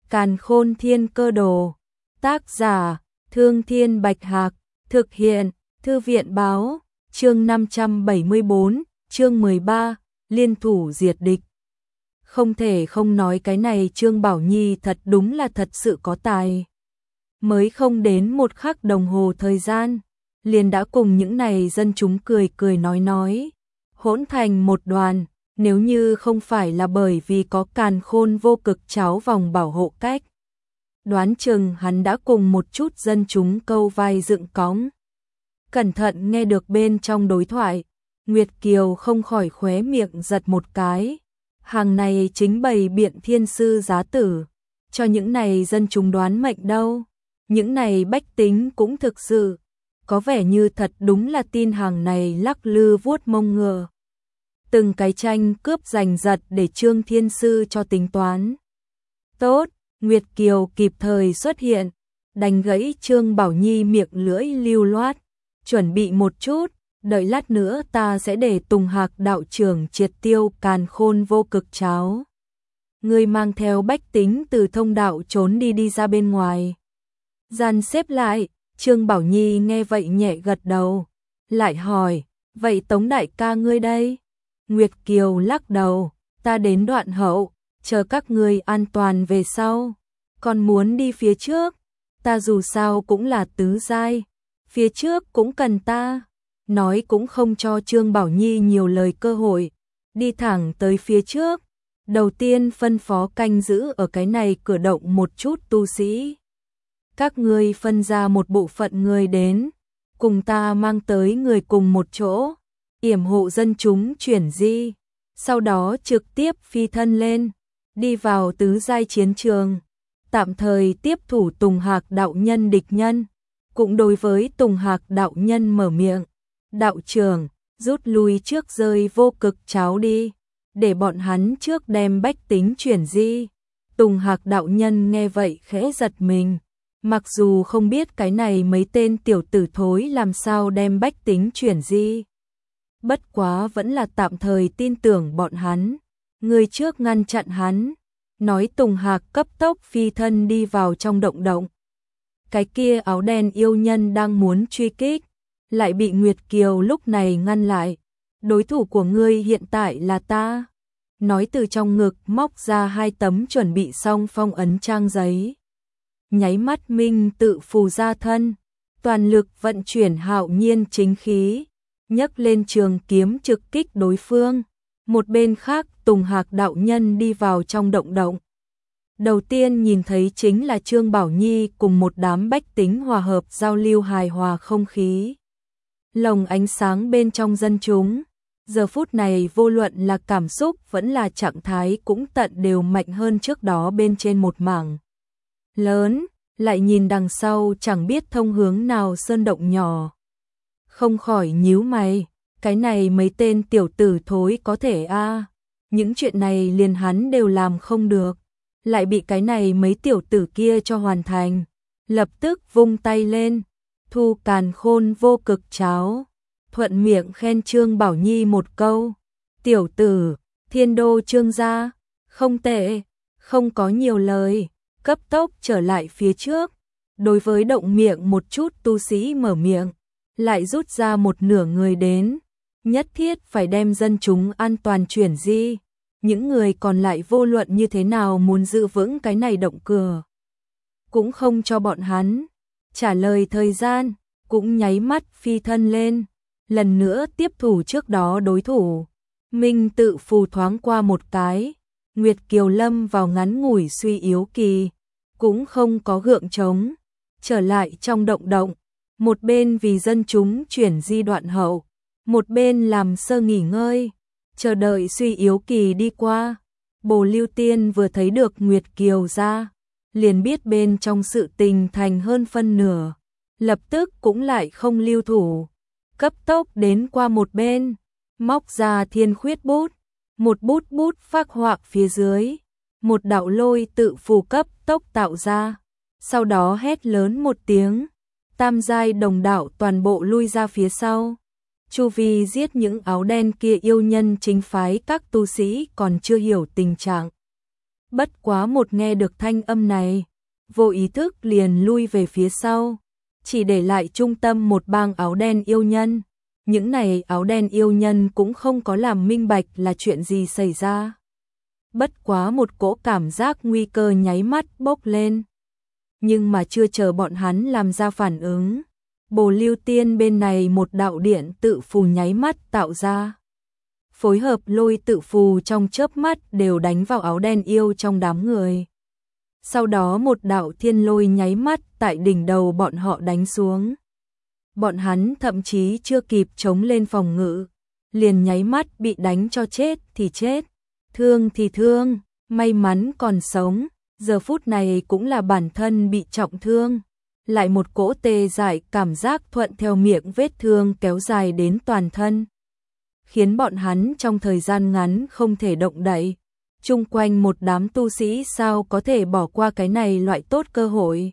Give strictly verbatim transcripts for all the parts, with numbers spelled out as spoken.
Càn Khôn Thiên Cơ Đồ. Tác giả: Thương Thiên Bạch Hạc. Thực hiện: Thư viện Báo. Chương năm trăm bảy mươi bốn, chương mười ba, liên thủ diệt địch. Không thể không nói cái này Trương Bảo Nhi thật đúng là thật sự có tài. Mới không đến một khắc đồng hồ thời gian, liền đã cùng những này dân chúng cười cười nói nói, hỗn thành một đoàn. Nếu như không phải là bởi vì có Càn Khôn Vô Cực Cháo vòng bảo hộ cách, đoán chừng hắn đã cùng một chút dân chúng câu vai dựng cõng. Cẩn thận nghe được bên trong đối thoại, Nguyệt Kiều không khỏi khóe miệng giật một cái. Hàng này chính bày biện thiên sư giá tử, cho những này dân chúng đoán mệnh đâu. Những này bách tính cũng thực sự, có vẻ như thật đúng là tin hàng này lắc lư vuốt mông ngựa. Từng cái tranh cướp giành giật để Trương Thiên Sư cho tính toán. Tốt, Nguyệt Kiều kịp thời xuất hiện, đánh gãy Trương Bảo Nhi miệng lưỡi lưu loát. Chuẩn bị một chút, đợi lát nữa ta sẽ để Tùng Hạc đạo trưởng triệt tiêu Càn Khôn Vô Cực Cháo. Ngươi mang theo bách tính từ thông đạo trốn đi đi ra bên ngoài. Dàn xếp lại, Trương Bảo Nhi nghe vậy nhẹ gật đầu, lại hỏi, vậy Tống đại ca ngươi đây? Nguyệt Kiều lắc đầu, ta đến đoạn hậu, chờ các ngươi an toàn về sau. Còn muốn đi phía trước, ta dù sao cũng là tứ giai, phía trước cũng cần ta. Nói cũng không cho Trương Bảo Nhi nhiều lời cơ hội, đi thẳng tới phía trước. Đầu tiên phân phó canh giữ ở cái này cửa động một chút tu sĩ. Các ngươi phân ra một bộ phận người đến, cùng ta mang tới người cùng một chỗ, yểm hộ dân chúng chuyển di, sau đó trực tiếp phi thân lên, đi vào tứ giai chiến trường, tạm thời tiếp thủ Tùng Hạc đạo nhân địch nhân. Cũng đối với Tùng Hạc đạo nhân mở miệng, đạo trưởng, rút lui trước rơi vô cực cháo đi, để bọn hắn trước đem bách tính chuyển di. Tùng Hạc đạo nhân nghe vậy khẽ giật mình, mặc dù không biết cái này mấy tên tiểu tử thối làm sao đem bách tính chuyển di. Bất quá vẫn là tạm thời tin tưởng bọn hắn, người trước ngăn chặn hắn, nói Tùng Hạc cấp tốc phi thân đi vào trong động động. Cái kia áo đen yêu nhân đang muốn truy kích, lại bị Nguyệt Kiều lúc này ngăn lại. Đối thủ của ngươi hiện tại là ta. Nói từ trong ngực móc ra hai tấm chuẩn bị xong phong ấn trang giấy. Nháy mắt minh tự phù ra thân, toàn lực vận chuyển hạo nhiên chính khí, nhấc lên trường kiếm trực kích đối phương. Một bên khác Tùng Hạc đạo nhân đi vào trong động động. Đầu tiên nhìn thấy chính là Trương Bảo Nhi cùng một đám bách tính hòa hợp giao lưu hài hòa không khí. Lồng ánh sáng bên trong dân chúng, giờ phút này vô luận là cảm xúc vẫn là trạng thái cũng tận đều mạnh hơn trước đó bên trên một mảng lớn, lại nhìn đằng sau chẳng biết thông hướng nào sơn động nhỏ. Không khỏi nhíu mày, cái này mấy tên tiểu tử thối có thể a, những chuyện này liền hắn đều làm không được, lại bị cái này mấy tiểu tử kia cho hoàn thành. Lập tức vung tay lên, thu Càn Khôn Vô Cực Cháo, thuận miệng khen Trương Bảo Nhi một câu, tiểu tử, thiên đô Trương gia, không tệ, không có nhiều lời, cấp tốc trở lại phía trước. Đối với động miệng một chút tu sĩ mở miệng, lại rút ra một nửa người đến, nhất thiết phải đem dân chúng an toàn chuyển di. Những người còn lại vô luận như thế nào muốn giữ vững cái này động cửa, cũng không cho bọn hắn. Trả lời thời gian, cũng nháy mắt phi thân lên, lần nữa tiếp thủ trước đó đối thủ. Minh tự phù thoáng qua một cái, Nguyệt Kiều lâm vào ngắn ngủi suy yếu kỳ, cũng không có gượng trống, trở lại trong động động, một bên vì dân chúng chuyển di đoạn hậu, một bên làm sơ nghỉ ngơi, chờ đợi suy yếu kỳ đi qua. Bồ Lưu Tiên vừa thấy được Nguyệt Kiều ra, liền biết bên trong sự tình thành hơn phân nửa, lập tức cũng lại không lưu thủ, cấp tốc đến qua một bên, móc ra thiên khuyết bút, một bút bút phác họa phía dưới, một đạo lôi tự phù cấp tốc tạo ra, sau đó hét lớn một tiếng, tam giai đồng đạo toàn bộ lui ra phía sau. Chu vi giết những áo đen kia yêu nhân chính phái các tu sĩ còn chưa hiểu tình trạng Bất quá một nghe được thanh âm này, vô ý thức liền lui về phía sau, chỉ để lại trung tâm một bang áo đen yêu nhân. Những này áo đen yêu nhân cũng không có làm minh bạch là chuyện gì xảy ra. Bất quá một cỗ cảm giác nguy cơ nháy mắt bốc lên. Nhưng mà chưa chờ bọn hắn làm ra phản ứng, Bồ Lưu Tiên bên này một đạo điện tự phù nháy mắt tạo ra. Phối hợp lôi tự phù trong chớp mắt đều đánh vào áo đen yêu trong đám người. Sau đó một đạo thiên lôi nháy mắt tại đỉnh đầu bọn họ đánh xuống. Bọn hắn thậm chí chưa kịp chống lên phòng ngự, liền nháy mắt bị đánh cho chết thì chết, thương thì thương, may mắn còn sống, giờ phút này cũng là bản thân bị trọng thương. Lại một cỗ tê dại cảm giác thuận theo miệng vết thương kéo dài đến toàn thân, khiến bọn hắn trong thời gian ngắn không thể động đậy. Chung quanh một đám tu sĩ sao có thể bỏ qua cái này loại tốt cơ hội.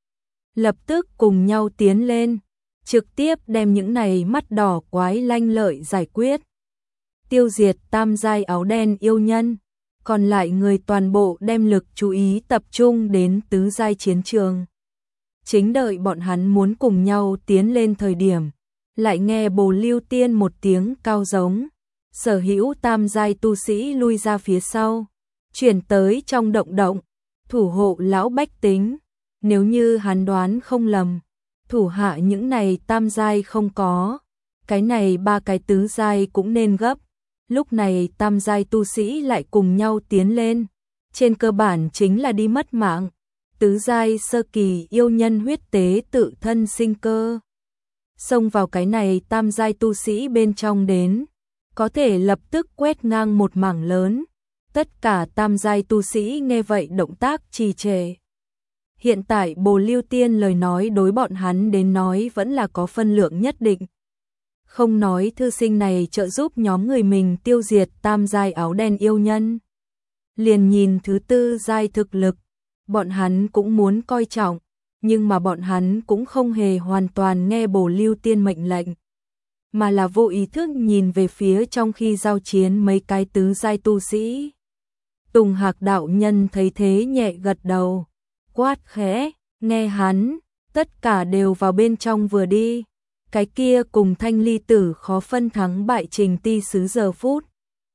Lập tức cùng nhau tiến lên, trực tiếp đem những này mắt đỏ quái lanh lợi giải quyết. Tiêu diệt tam giai áo đen yêu nhân, còn lại người toàn bộ đem lực chú ý tập trung đến tứ giai chiến trường. Chính đợi bọn hắn muốn cùng nhau tiến lên thời điểm, lại nghe Bồ Lưu Tiên một tiếng cao giống, sở hữu tam giai tu sĩ lui ra phía sau, chuyển tới trong động động, thủ hộ lão bách tính. Nếu như hắn đoán không lầm, thủ hạ những này tam giai không có, cái này ba cái tứ giai cũng nên gấp. Lúc này tam giai tu sĩ lại cùng nhau tiến lên, trên cơ bản chính là đi mất mạng. Tứ giai sơ kỳ yêu nhân huyết tế tự thân sinh cơ, xông vào cái này tam giai tu sĩ bên trong đến, có thể lập tức quét ngang một mảng lớn. Tất cả tam giai tu sĩ nghe vậy động tác trì trệ. Hiện tại Bồ Lưu Tiên lời nói đối bọn hắn đến nói vẫn là có phân lượng nhất định. Không nói thư sinh này trợ giúp nhóm người mình tiêu diệt tam giai áo đen yêu nhân, liền nhìn thứ tư giai thực lực, bọn hắn cũng muốn coi trọng, nhưng mà bọn hắn cũng không hề hoàn toàn nghe Bồ Lưu Tiên mệnh lệnh, mà là vô ý thức nhìn về phía trong khi giao chiến mấy cái tứ giai tu sĩ. Tùng Hạc đạo nhân thấy thế nhẹ gật đầu, quát khẽ, nghe hắn, tất cả đều vào bên trong vừa đi. Cái kia cùng Thanh Ly Tử khó phân thắng bại Trình Ti Sứ giờ phút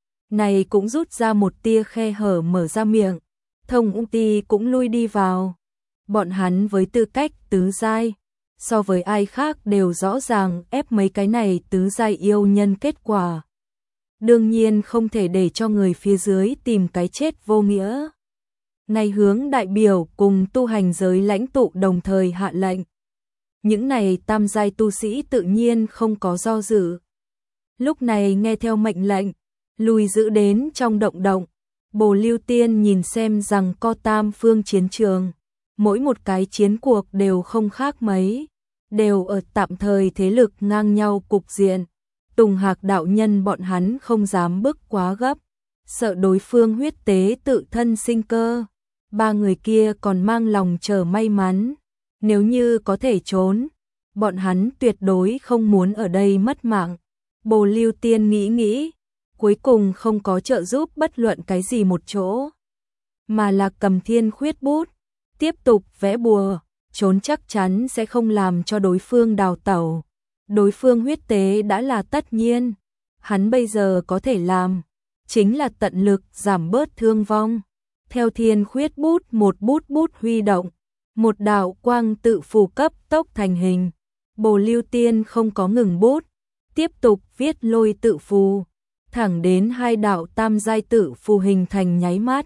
này cũng rút ra một tia khe hở mở ra miệng, Thông Ung Ti cũng lui đi vào. Bọn hắn với tư cách tứ giai, so với ai khác đều rõ ràng ép mấy cái này tứ giai yêu nhân kết quả. Đương nhiên không thể để cho người phía dưới tìm cái chết vô nghĩa. Này hướng đại biểu cùng tu hành giới lãnh tụ đồng thời hạ lệnh. Những này tam giai tu sĩ tự nhiên không có do dự. Lúc này nghe theo mệnh lệnh, lùi giữ đến trong động động. Bồ Lưu Tiên nhìn xem rằng co tam phương chiến trường, mỗi một cái chiến cuộc đều không khác mấy, đều ở tạm thời thế lực ngang nhau cục diện. Tùng Hạc đạo nhân bọn hắn không dám bước quá gấp, sợ đối phương huyết tế tự thân sinh cơ. Ba người kia còn mang lòng chờ may mắn, nếu như có thể trốn, bọn hắn tuyệt đối không muốn ở đây mất mạng. Bồ Lưu Tiên nghĩ nghĩ, cuối cùng không có trợ giúp bất luận cái gì một chỗ, mà là cầm thiên khuyết bút, tiếp tục vẽ bùa, trốn chắc chắn sẽ không làm cho đối phương đào tẩu. Đối phương huyết tế đã là tất nhiên, hắn bây giờ có thể làm, chính là tận lực giảm bớt thương vong. Theo thiên khuyết bút một bút bút huy động, một đạo quang tự phù cấp tốc thành hình. Bồ Lưu Tiên không có ngừng bút, tiếp tục viết lôi tự phù, thẳng đến hai đạo tam giai tự phù hình thành nháy mắt.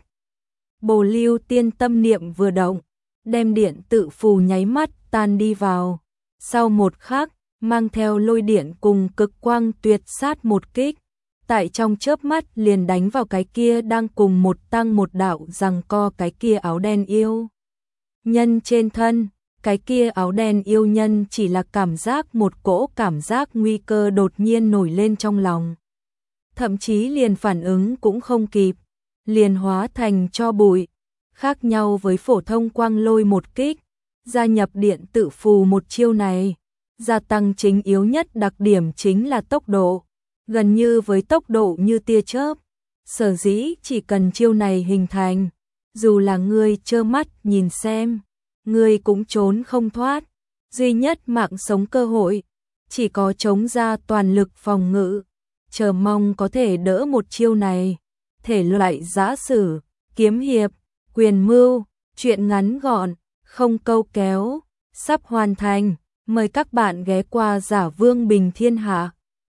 Bồ Lưu Tiên tâm niệm vừa động, đem điện tự phù nháy mắt tan đi vào. Sau một khắc, mang theo lôi điện cùng cực quang tuyệt sát một kích, tại trong chớp mắt liền đánh vào cái kia đang cùng một tăng một đạo giằng co cái kia áo đen yêu nhân trên thân. Cái kia áo đen yêu nhân chỉ là cảm giác một cỗ cảm giác nguy cơ đột nhiên nổi lên trong lòng, thậm chí liền phản ứng cũng không kịp, liền hóa thành tro bụi. Khác nhau với phổ thông quang lôi một kích, gia nhập điện tự phù một chiêu này, gia tăng chính yếu nhất đặc điểm chính là tốc độ, gần như với tốc độ như tia chớp. Sở dĩ chỉ cần chiêu này hình thành, dù là ngươi trơ mắt nhìn xem, ngươi cũng trốn không thoát. Duy nhất mạng sống cơ hội, chỉ có chống ra toàn lực phòng ngự, chờ mong có thể đỡ một chiêu này. Thể loại giã sử, kiếm hiệp, quyền mưu, truyện ngắn gọn, không câu kéo, sắp hoàn thành. Mời các bạn ghé qua Giả Vương Bình Thiên Hạ.